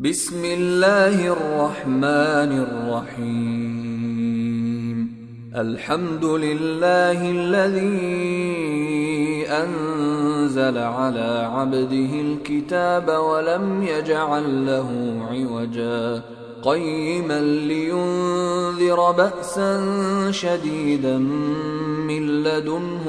بسم الله الرحمن الرحيم. الحمد لله الذي أنزل على عبده الكتاب ولم يجعل له عوجا قيما لينذر بأسا شديدا من لدنه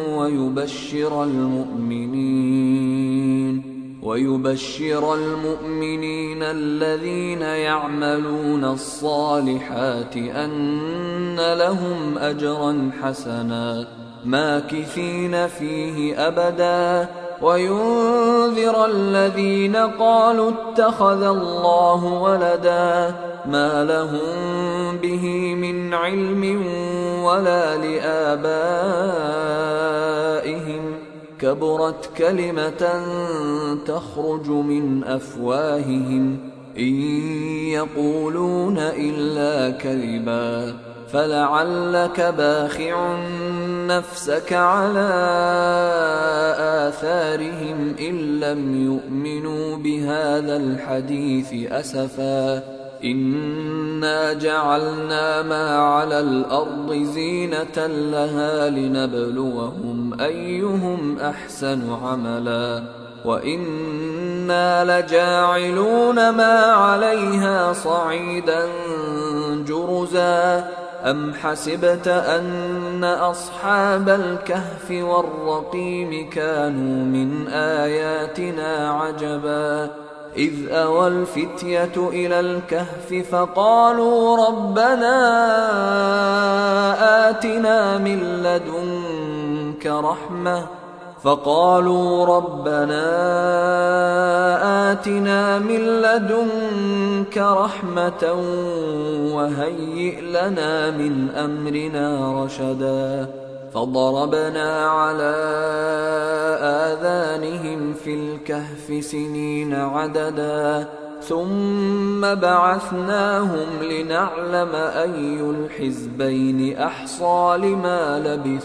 ويبشر المؤمنين الذين يعملون الصالحات أن لهم أجرا حسنا ماكثين فيه أبدا وينذر الذين قالوا اتخذ الله ولدا ما لهم به من علم ولا لآبائهم كبرت كلمة تخرج من أفواههم إن يقولون إلا كذبا فلعلك باخع نفسك على آثارهم إن لم يؤمنوا بهذا الحديث أسفا إنا جعلنا ما على الأرض زينة لها لنبلوهم أيهم أحسن عملا وإنا لجاعلون ما عليها صعيدا جرزا أم حسبت أن أصحاب الكهف والرقيم كانوا من آياتنا عجبا إذ أوى الفتية إلى الكهف فقالوا ربنا آتنا من لدنك رحمة وهيئ لنا من أمرنا رشدا فضربنا على آذانهم في الكهف سنين عددا ثم بعثناهم لنعلم أي الحزبين أحصى لما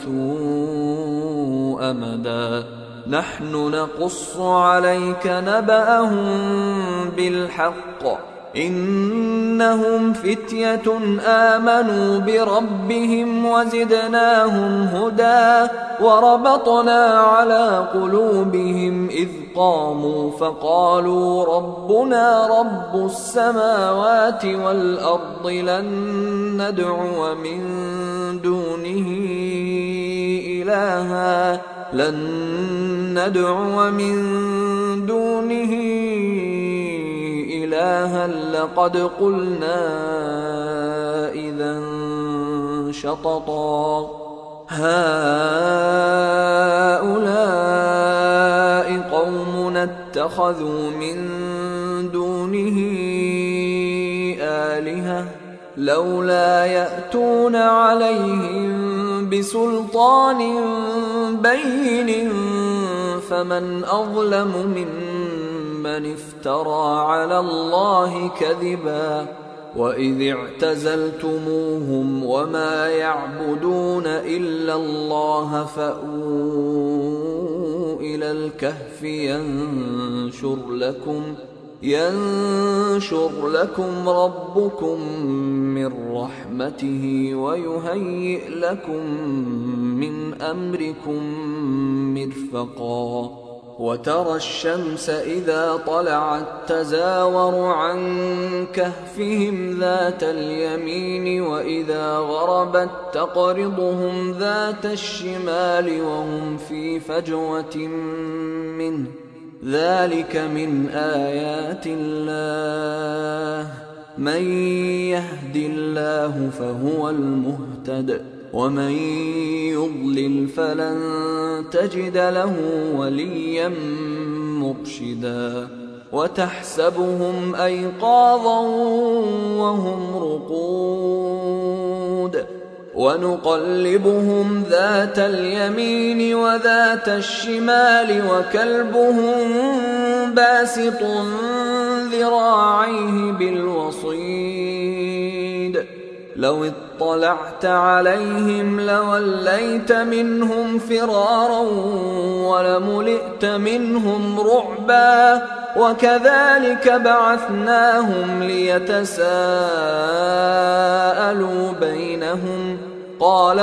لبثوا أمدا نحن نقص عليك نبأهم بالحق إنهم فتية آمنوا بربهم وزدناهم هدى وربطنا على قلوبهم إذ قاموا فقالوا ربنا رب السماوات والأرض لن ندعو من دونه إلها لقد قلنا إذا شططا هؤلاء قومنا اتخذوا من دونه آلهة لولا يأتون عليهم بسلطان بين فمن أظلم ممن افترى على الله كذبا وإذ اعتزلتموهم وما يعبدون إلا الله فأووا إلى الكهف ينشر لكم ربكم من رحمته ويهيئ لكم من أمركم مرفقا وترى الشمس إذا طلعت تزاور عن كهفهم ذات اليمين وإذا غربت تقرضهم ذات الشمال وهم في فجوة منه ذلك من آيات الله من يهد الله فهو المهتد ومن يضلل فلن تجد له وليا مرشدا وتحسبهم أيقاظا وهم رقود ونقلبهم ذات اليمين وذات الشمال وكلبهم باسط ذراعيه بالوصيد لو اطلعت عليهم لوليت منهم فرارا ولملئت منهم رعبا وكذلك بعثناهم ليتساءلوا بينهم قال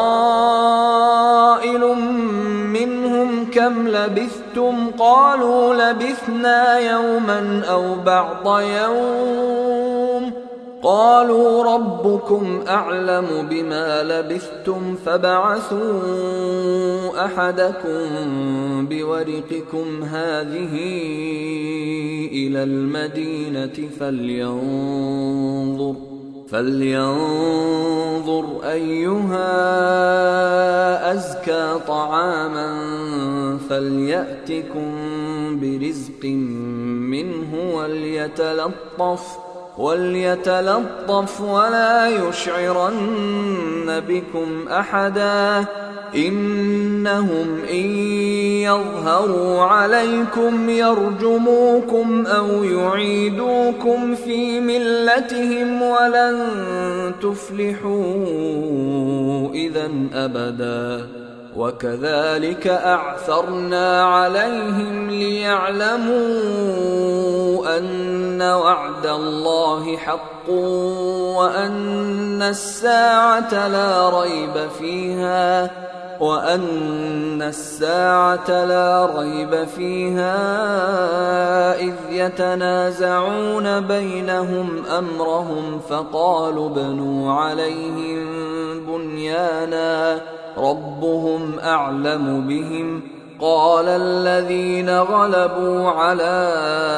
قائل منهم كم لبثتم قالوا لبثنا يوما أو بعض يوم قالوا ربكم أعلم بما لبثتم فابعثوا أحدكم بورقكم هذه إلى المدينة فلينظر أيها أزكى طعاما فليأتكم برزق منه وليتلطف ولا يشعرن بكم أحدا إنهم إن يظهروا عليكم يرجموكم أو يعيدوكم في ملتهم ولن تفلحوا إذا أبدا وكذلك أعثرنا عليهم ليعلموا أن وعد الله حق وأن الساعة لا ريب فيها إذ يتنازعون بينهم أمرهم فقالوا ابنوا عليهم بنيانا ربهم أعلم بهم قال الذين غلبوا على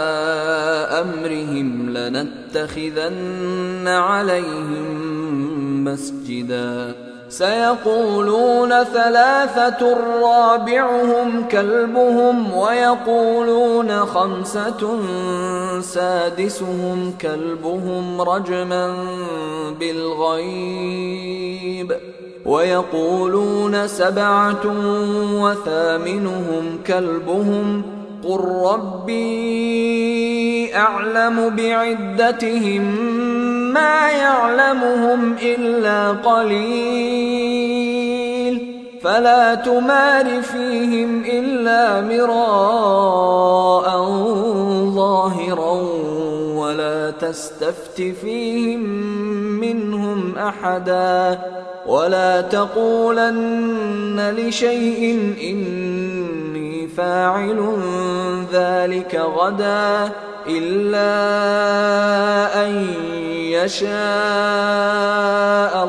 أمرهم لنتخذن عليهم مسجدا سيقولون ثلاثة رابعهم كلبهم ويقولون خمسة سادسهم كلبهم رجما بالغيب ويقولون سبعة وثامنهم كلبهم قل ربي أعلم بعدتهم ما يعلمهم إلا قليل فلا تمار فيهم إلا مراء ظاهرا ولا تستفت فيهم منهم أحدا ولا تقولن لشيء إني فاعل ذلك غدا إلا أن يشاء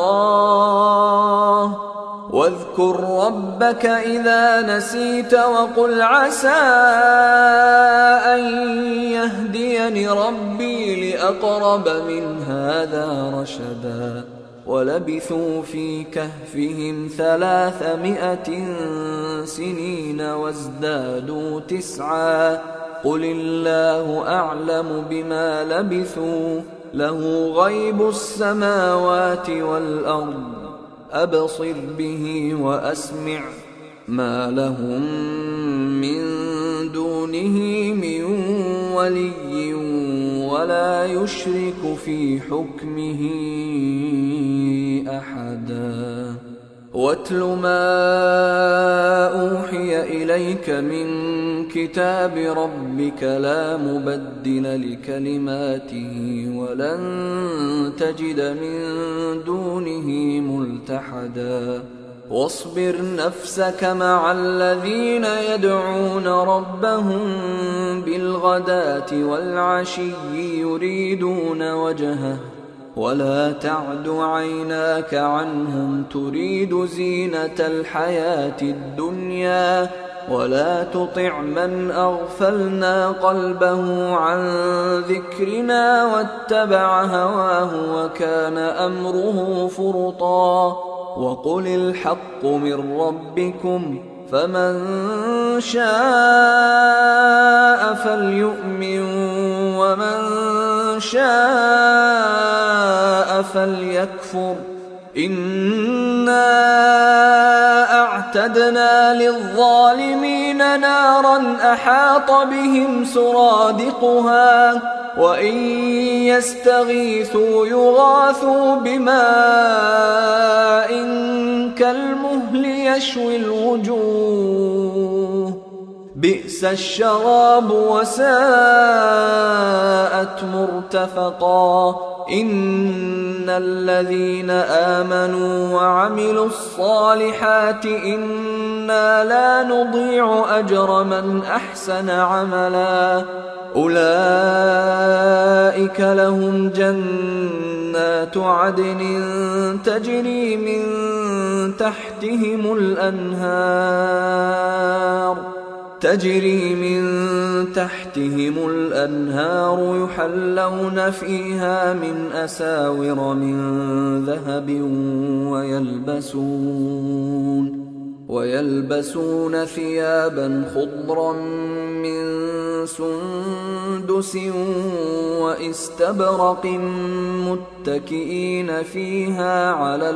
الله واذكر ربك إذا نسيت وقل عسى أن يهديني ربي لأقرب من هذا رشدا ولبثوا في كهفهم 300 سنين وازدادوا 9 قل الله أعلم بما لبثوا له غيب السماوات والأرض أبصر به وأسمع ما لهم من دونه من ولي ولا يشرك في حكمه أحدا واتل ما أوحي إليك من كتاب ربك لا مبدل لكلماته ولن تجد من دونه ملتحدا واصبر نفسك مع الذين يدعون ربهم بالغداة والعشي يريدون وجهه ولا تعد عيناك عنهم تريد زينة الحياة الدنيا ولا تطع من أغفلنا قلبه عن ذكرنا واتبع هواه وكان أمره فرطا وقل الحق من ربكم فمن شاء فليؤمن ومن شاء فليكفر إنا أعتدنا للظالمين نارا أحاط بهم سرادقها وإن يستغيثوا يغاثوا بماء كالمهل يشوي الوجوه بئس الشراب وساءت مرتفقا إن الذين آمنوا وعملوا الصالحات إنا لا نضيع أجر من أحسن عملا أولئك لهم جنات عدن تجري من تحتهم الأنهار يحلون فيها من أساور من ذهب ويلبسون ثيابا خضرا من سندس واستبرق متكئين فيها على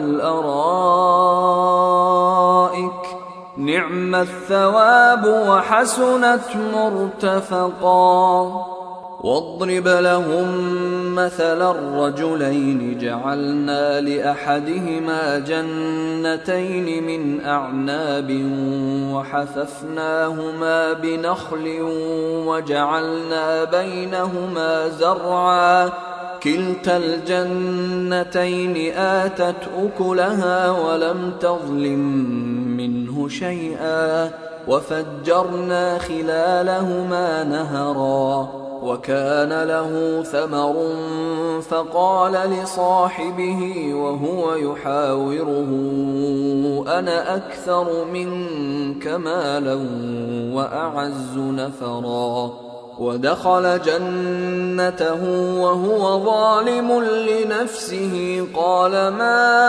الأرائك نعم الثواب وحسنت مرتفقا واضرب لهم مثل الرجلين جعلنا لأحدهما جنتين من أعناب وحففناهما بنخل وجعلنا بينهما زرعا كلتا الجنتين آتت أكلها ولم تظلم منه شيئا وفجرنا خلالهما نهرا وكان له ثمر فقال لصاحبه وهو يحاوره أنا أكثر منك مالا وأعز نفرا ودخل جنته وهو ظالم لنفسه قال ما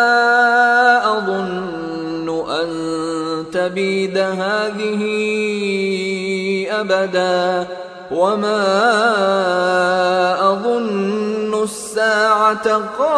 أظن أن تبيد هذه أبدا وما أظن الساعة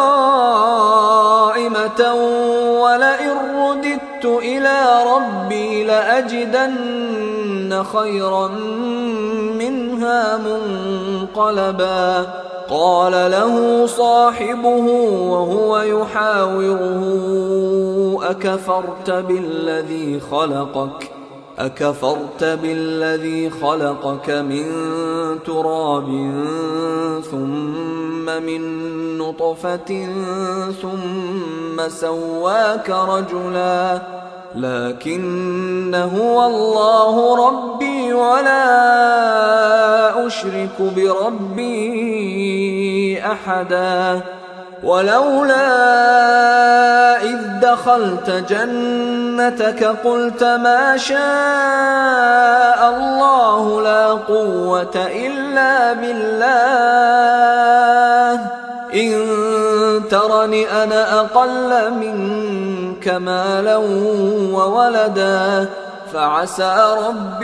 قائمة ولئن رددت إلى ربي لأجدن خيرا منها منقلبا قال له صاحبه وهو يحاوره أكفرت بالذي خلقك من تراب ثم من نطفة ثم سواك رجلا لكن هو الله ربي ولا أشرك بربي أحدا ولولا إذ دخلت جنتك قلت ما شاء الله لا قوة إلا بالله إن ترني أنا أقل منك مالا وولدا فعسى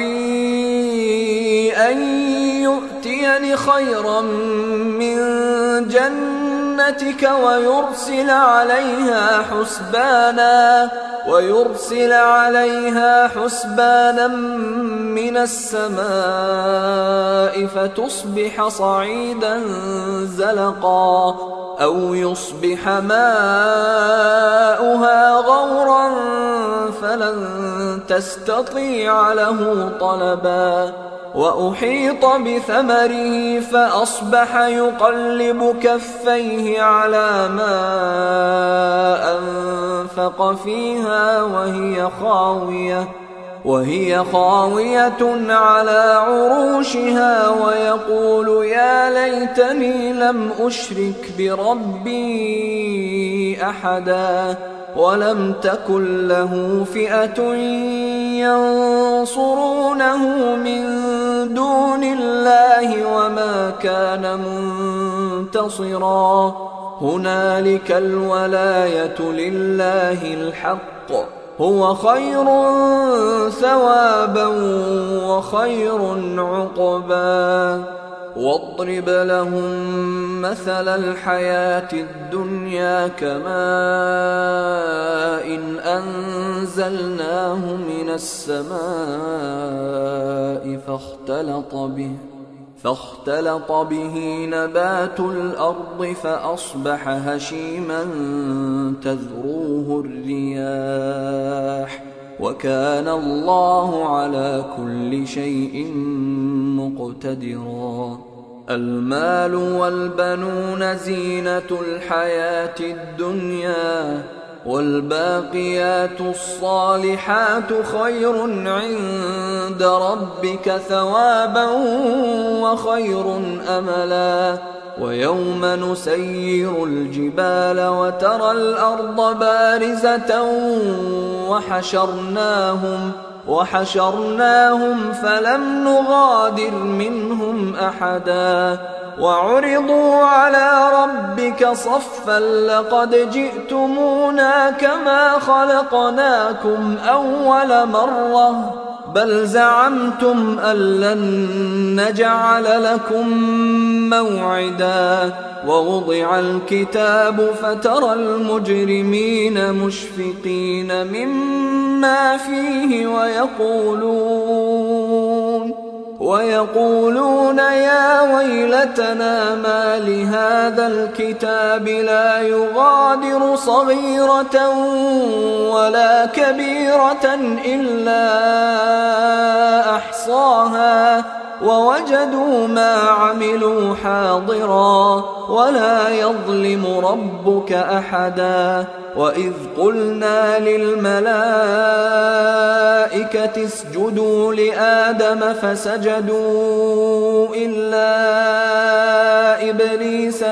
ربي أن يؤتيني خيرا من جنتك ويرسل عليها حسبانا من السماء فتصبح صعيدا زلقا أو يصبح ماؤها غورا فلن تستطيع له طلبا وأحيط بثمره فأصبح يقلب كفيه على ما أنفق فيها وهي خاوية على عروشها ويقول يا ليتني لم أشرك بربي أحدا ولم تكن له فئة ينصرونه من دون الله وما كان منتصرا هنالك الولاية لله الحق هو خير ثوابا وخير عقبا واضرب لهم مثل الحياة الدنيا كماء إن أنزلناه من السماء فاختلط به نبات الأرض فأصبح هشيما تذروه الرياح وكان الله على كل شيء مقتدرا. المال والبنون زينة الحياة الدنيا والباقيات الصالحات خير عند ربك ثوابا وخير أملا. ويوم نسير الجبال وترى الأرض بارزة وحشرناهم فلم نغادر منهم أحدا وعرضوا على ربك صفا لقد جئتمونا كما خلقناكم أول مرة بل زعمتم أن لن نجعل لكم موعدا. ووضع الكتاب فترى المجرمين مشفقين مما فيه ويقولون يا ويلتنا ما لهذا الكتاب لا يغادر صغيرة ولا كبيرة إلا أحصاها ووجدوا ما عملوا حاضرا ولا يظلم ربك أحدا. وإذ قلنا للملائكة اسجدوا لآدم فسجدوا إلا إبليس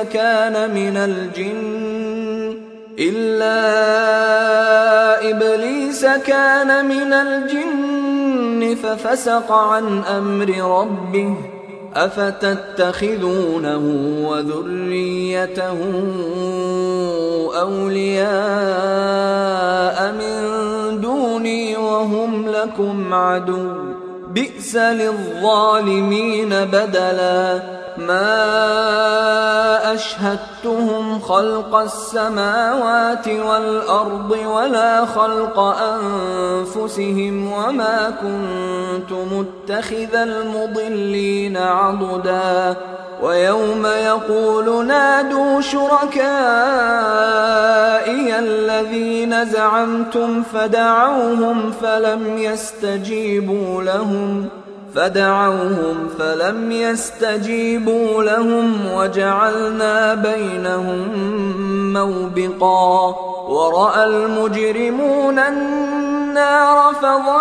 كان من الجن ففسق عن أمر ربه أفتتخذونه وذريته أولياء من دوني وهم لكم عدو بئس للظالمين بدلا. ما أشهدتهم خلق السماوات والأرض ولا خلق أنفسهم وما كنت متخذ المضلين عضدا. ويوم يقول نادوا شركائي الذين زعمتم فدعوهم فلم يستجيبوا لهم وجعلنا بينهم موبقا. ورأى المجرمون النار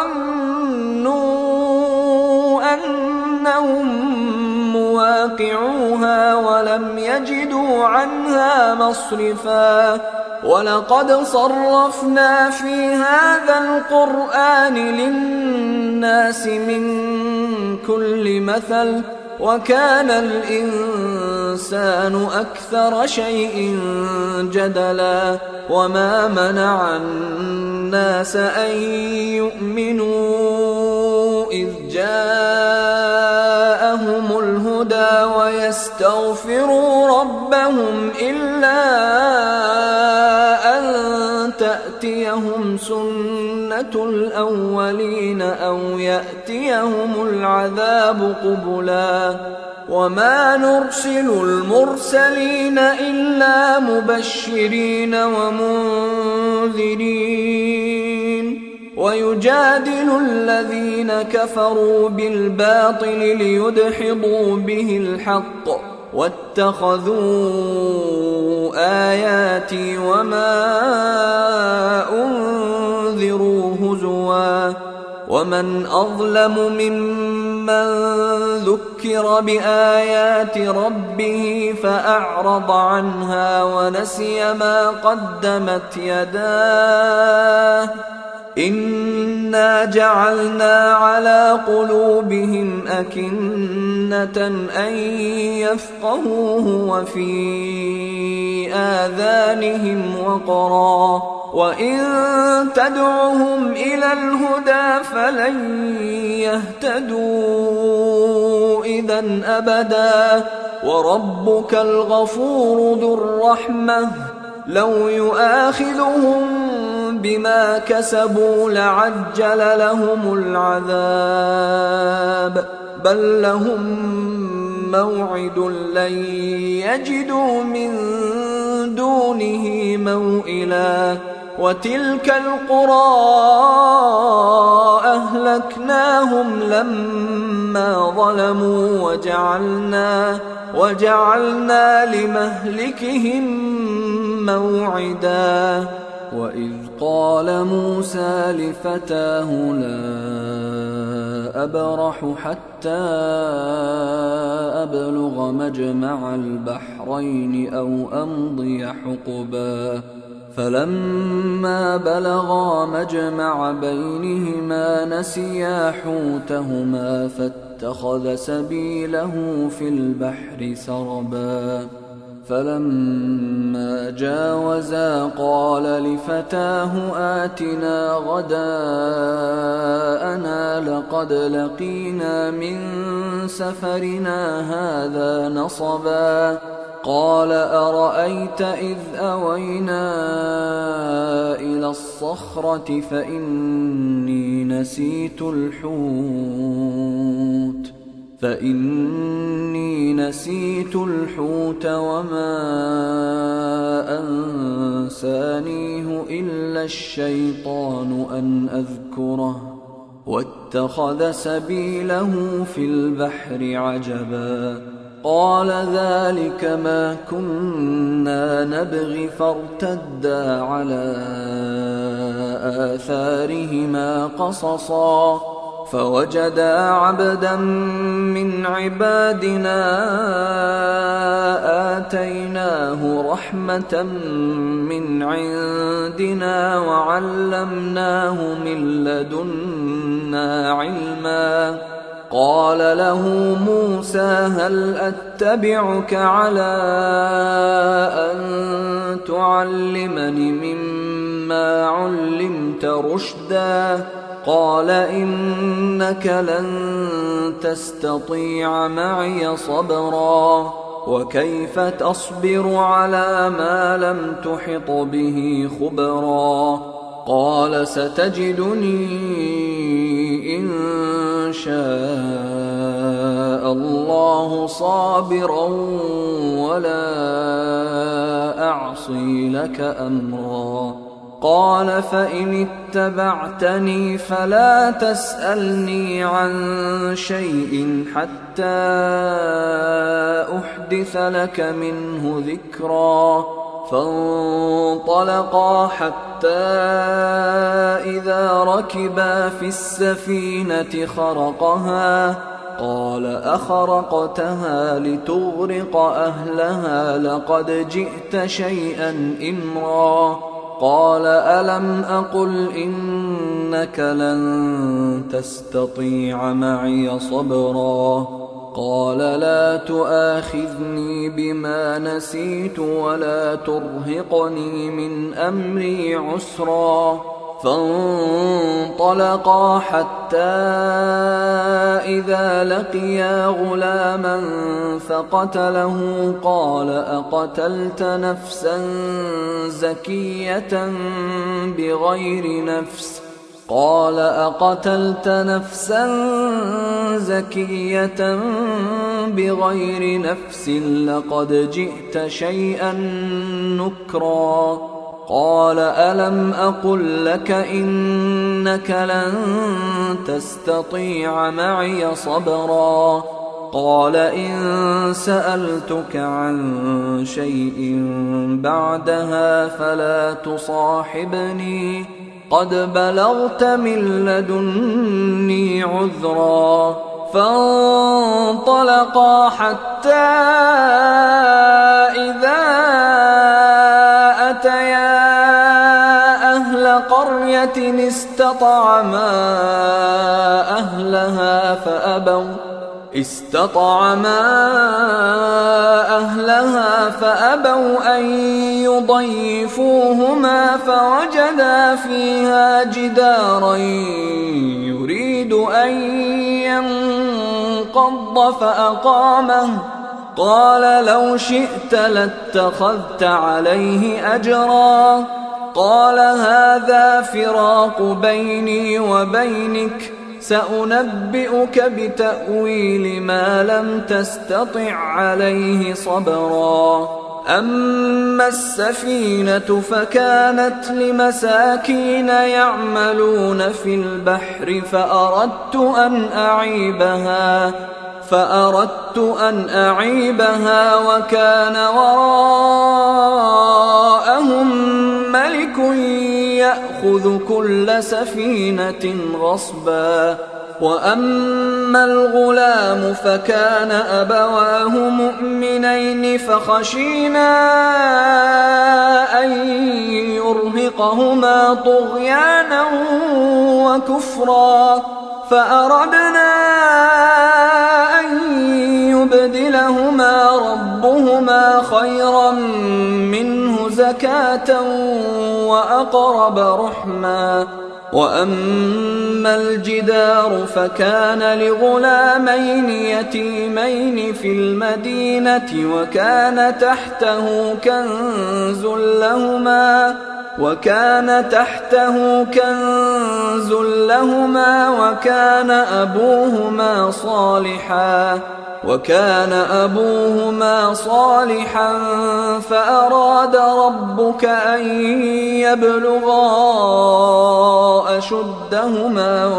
فظنوا أنهم مواقعوها ولم يجدوا عنها مصرفا. ولقد صرفنا في هذا القرآن للناس من كل مثل وكان الإنسان أكثر شيء جدلا. وما منع الناس أن يؤمنوا إذ جاءهم الهدى ويستغفروا ربهم إلا أن تأتيهم سنة الأولين أو يأتيهم العذاب قبلا. وما نرسل المرسلين إلا مبشرين ومنذرين ويجادل الذين كفروا بالباطل ليدحضوا به الحق واتخذوا آياتي وما أنذروا هزوا. ومن أظلم ممن ذكر بآيات ربه فأعرض عنها ونسي ما قدمت يداه إنا جعلنا على قلوبهم أكنة أن يفقهوه وفي آذانهم وقرا وإن تدعهم إلى الهدى فلن يهتدوا إذا أبدا. وربك الغفور ذو الرحمة لو يؤاخذهم بما كسبوا لعجل لهم العذاب بل لهم موعد لن يجدوا من دونه موئلا وتلك القرى أهلكناهم لما ظلموا وجعلنا لمهلكهم موعدا وإذ قال موسى لفتاه لا أبرح حتى أبلغ مجمع البحرين أو أمضي حقبا فلما بلغا مجمع بينهما نسيا حوتهما فاتخذ سبيله في البحر سربا فلما جاوزا قال لفتاه آتنا غداءنا لقد لقينا من سفرنا هذا نصبا قال أرأيت إذ أوينا إلى الصخرة فإني نسيت الحوت وما أنسانيه إلا الشيطان أن أذكره واتخذ سبيله في البحر عجبا قال ذلك ما كنا نبغي فارتدا على آثارهما قصصا فوجدا عبدا من عبادنا آتيناه رحمة من عندنا وعلمناه من لدنا علما قال له موسى هل أتبعك على أن تعلمني مما علمت رشدا قال إنك لن تستطيع معي صبرا وكيف تصبر على ما لم تحط به خبرا قال ستجدني إن شاء الله صابرا ولا أعصي لك أمرا قال فإن اتبعتني فلا تسألني عن شيء حتى أحدث لك منه ذكرا فانطلقا حتى إذا ركبا في السفينة خرقها قال أخرقتها لتغرق أهلها لقد جئت شيئا إمرا قال ألم أقل إنك لن تستطيع معي صبرا قال لا تؤاخذني بما نسيت ولا ترهقني من أمري عسرا فانطلقا حتى إذا لقيا غلاما فقتله قال أقتلت نفسا زكية بغير نفس قال أقتلت نفسا زكية بغير نفس لقد جئت شيئا نكرا قال ألم أقل لك إنك لن تستطيع معي صبرا قال إن سألتك عن شيء بعدها فلا تصاحبني قد بلغت من لدني عذرا فانطلقا حتى إذا أتيا أهل قرية استطعما أهلها فأبوا أن يضيفوهما فوجدا فيها جدارا يريد أن ينقض فأقامه قال لو شئت لاتخذت عليه أجرا قال هذا فراق بيني وبينك سأنبئك بتأويل ما لم تستطع عليه صبرا أما السفينة فكانت لمساكين يعملون في البحر فأردت أن أعيبها وكان وراءهم ملك يأخذ كل سفينة غصبا وأما الغلام فكان أبواه مؤمنين فخشينا أن يرهقهما طغيانا وكفرا فأردنا أن يبدلهما ربهما خيرا منه زكاة وأقرب رحما وأما الجدار فكان لغلامين يتيمين في المدينة وكان تحته كنز لهما وكان أبوهما صالحا فأراد ربك أن يبلغا أشدهما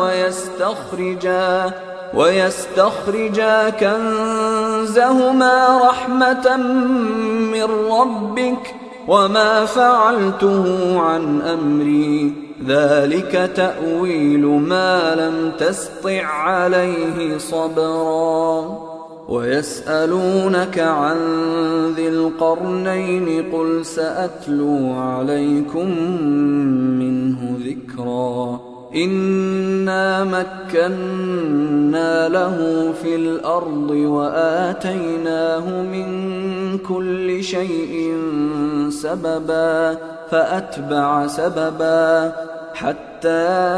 ويستخرجا كنزهما رحمة من ربك وما فعلته عن أمري ذلك تأويل ما لم تسطع عليه صبرا ويسألونك عن ذي القرنين قل سأتلو عليكم منه ذكرا إنا مكنا له في الأرض وآتيناه من كل شيء سببا فأتبع سببا حتى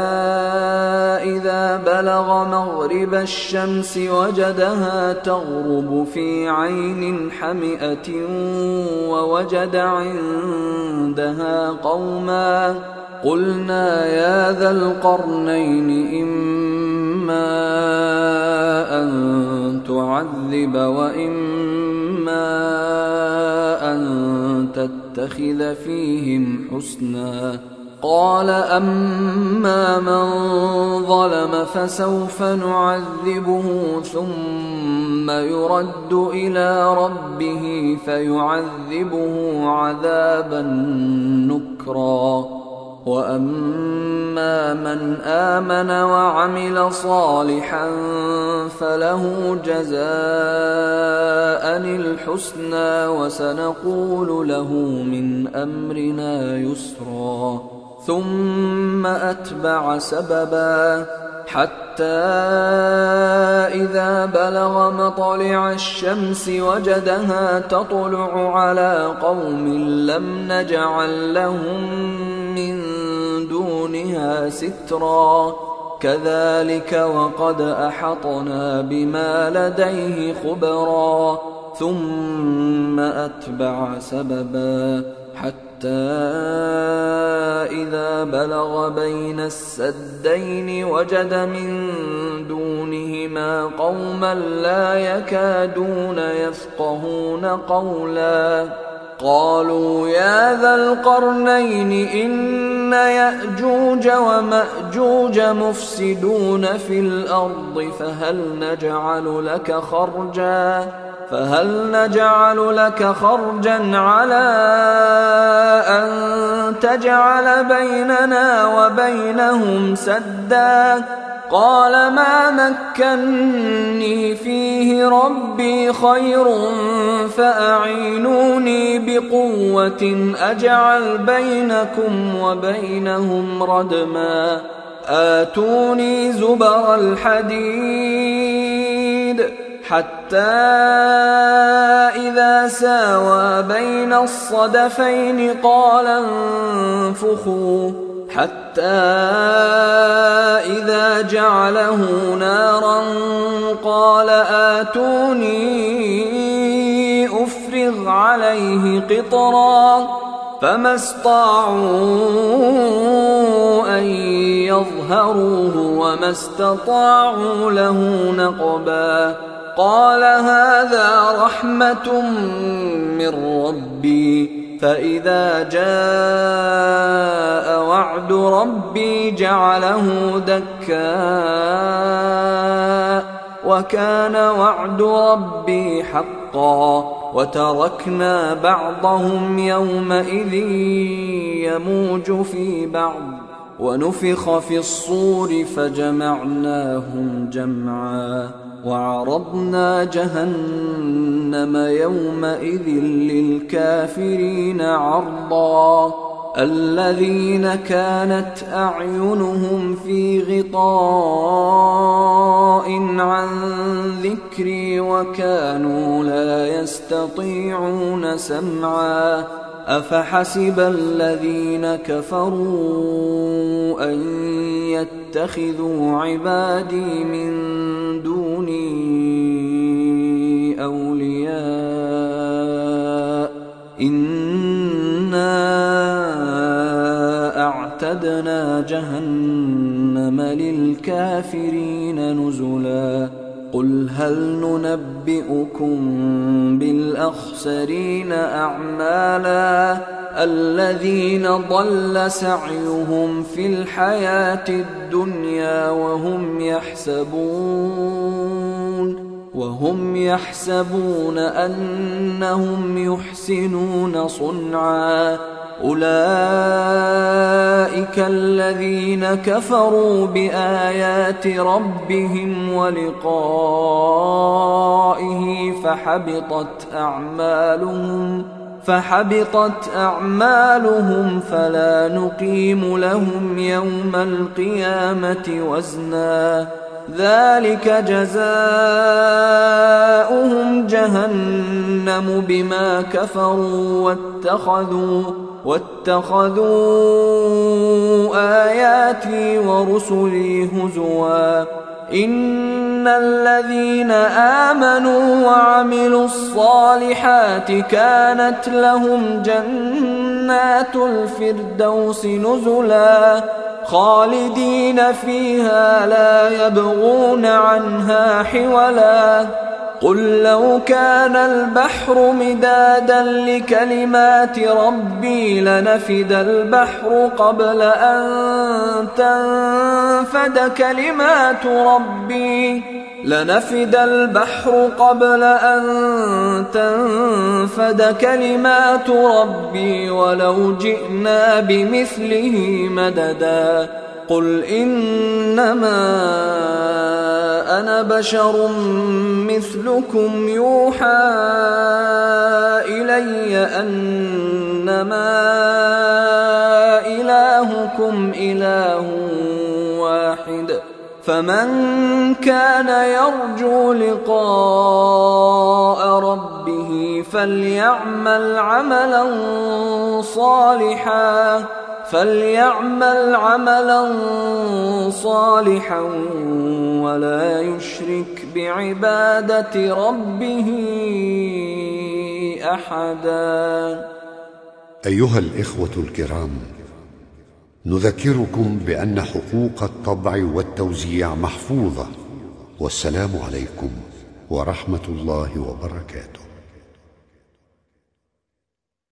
إذا بلغ مغرب الشمس وجدها تغرب في عين حمئة ووجد عندها قوما قلنا يا ذا القرنين إما أن تعذب وإما أن تتخذ فيهم حسنا قال أما من ظلم فسوف نعذبه ثم يرد إلى ربه فيعذبه عذابا نكرا وأما من آمن وعمل صالحا فله جزاء الحسنى وسنقول له من أمرنا يسرا ثم أتبع سببا حتى إذا بلغ مطلع الشمس وجدها تطلع على قوم لم نجعل لهم من دونها سترا كذلك وقد أحطنا بما لديه خبرا ثم أتبع سببا حتى إذا بلغ بين السدين وجد من دونهما قوما لا يكادون يفقهون قولا قالوا يا ذا القرنين إن يأجوج ومأجوج مفسدون في الأرض فهل نجعل لك خرجا على أن تجعل بيننا وبينهم سدا قال ما مكني فيه ربي خير فأعينوني بقوة أجعل بينكم وبينهم ردما آتوني زبر الحديد حتى إذا ساوى بين الصدفين قال انفخوا حتى إذا جعله نارا قال آتوني أفرغ عليه قطرا فما استطاعوا أن يظهروه وما استطاعوا له نقبا قال هذا رحمة من ربي فإذا جاء وعد ربي جعله دكا وكان وعد ربي حقا وتركنا بعضهم يومئذ يموج في بعض ونفخ في الصور فجمعناهم جمعا وعرضنا جهنم يومئذ للكافرين عرضا الذين كانت أعينهم في غطاء عن ذكري وكانوا لا يستطيعون سمعا أفحسب الذين كفروا أن يتخذوا عبادي من دوني أولياء إنا أعتدنا جهنم للكافرين نزلا قل هل ننبئكم بالأخسرين أعمالا الذين ضل سعيهم في الحياة الدنيا وهم يحسبون أنهم يحسنون صنعا أولئك الذين كفروا بآيات ربهم ولقائه فحبطت أعمالهم فلا نقيم لهم يوم القيامة وزنا ذلك جزاؤهم جهنم بما كفروا واتخذوا آياتي ورسلي هزوا إن الذين آمنوا وعملوا الصالحات كانت لهم جنات الفردوس نزلا خالدين فيها لا يبغون عنها حولا قل لو كان البحر مدادا لكلمات ربي لنفد البحر قبل أن تنفد كلمات ربي ولو جئنا بمثله مددا قل إنما أنا بشر مثلكم يوحى إلي أنما إلهكم إله واحد فمن كان يرجو لقاء ربه فليعمل عملا صالحا ولا يشرك بعبادة ربه أحدا. أيها الإخوة الكرام، نذكركم بأن حقوق الطبع والتوزيع محفوظة. والسلام عليكم ورحمة الله وبركاته.